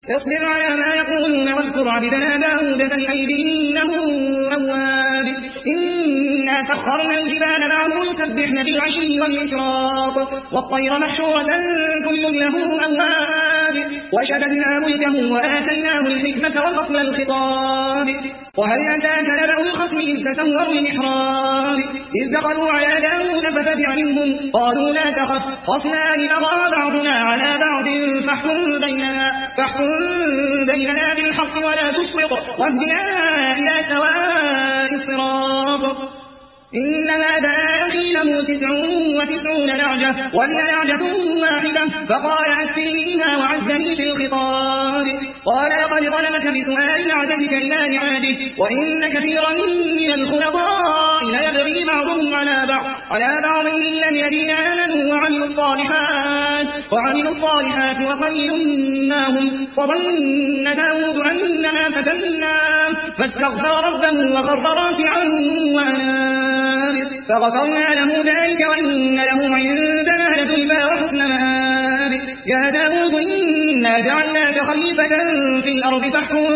اصبر على ما يقولون واذكر عبدنا داود ذا الأيد إنه أواب إنا سخرنا الجبال معه يسبحن بالعشي والإشراق والطير محشورة كل له أواب وشددنا ملكه وآتيناه الحكمة وفصل الخطاب وهل أتاك نبأ الخصم إذ تسوروا المحراب إذ دخلوا على داود ففزع منهم قالوا لا تخف خصمان بغى بعضنا على بعض فاحكم بيننا بالحق ولا تشطط واهدنا إلى سواء الصراط إن هذا أخي له 99 نعجة ولي نعجة واحدة فقال أكفنيها وعزني في الخطاب قال لقد ظلمك بسؤال نعجتك إلى نعاجه وإن كثيرا من الخلطاء ليبغي بعضهم على بعض إلا الذين آمنوا وعملوا الصالحات وخيرناهم وظن داود أنما فتناه فاستغفر ربه وخر راكعا وأناب فغفرنا له ذلك وإن له عندنا لزلفى وحسن مآب يا داود إنا جعلناك خليفة في الأرض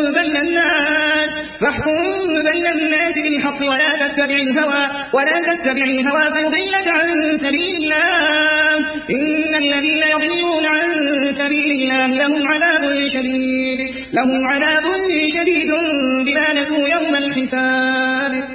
فاحكم بين الناس بالحق ولا تتبع الهوى فيضلك عن سبيل الله إن الذين يضلون عن سبيل الله لهم عذاب شديد بما نسوا يوم الحساب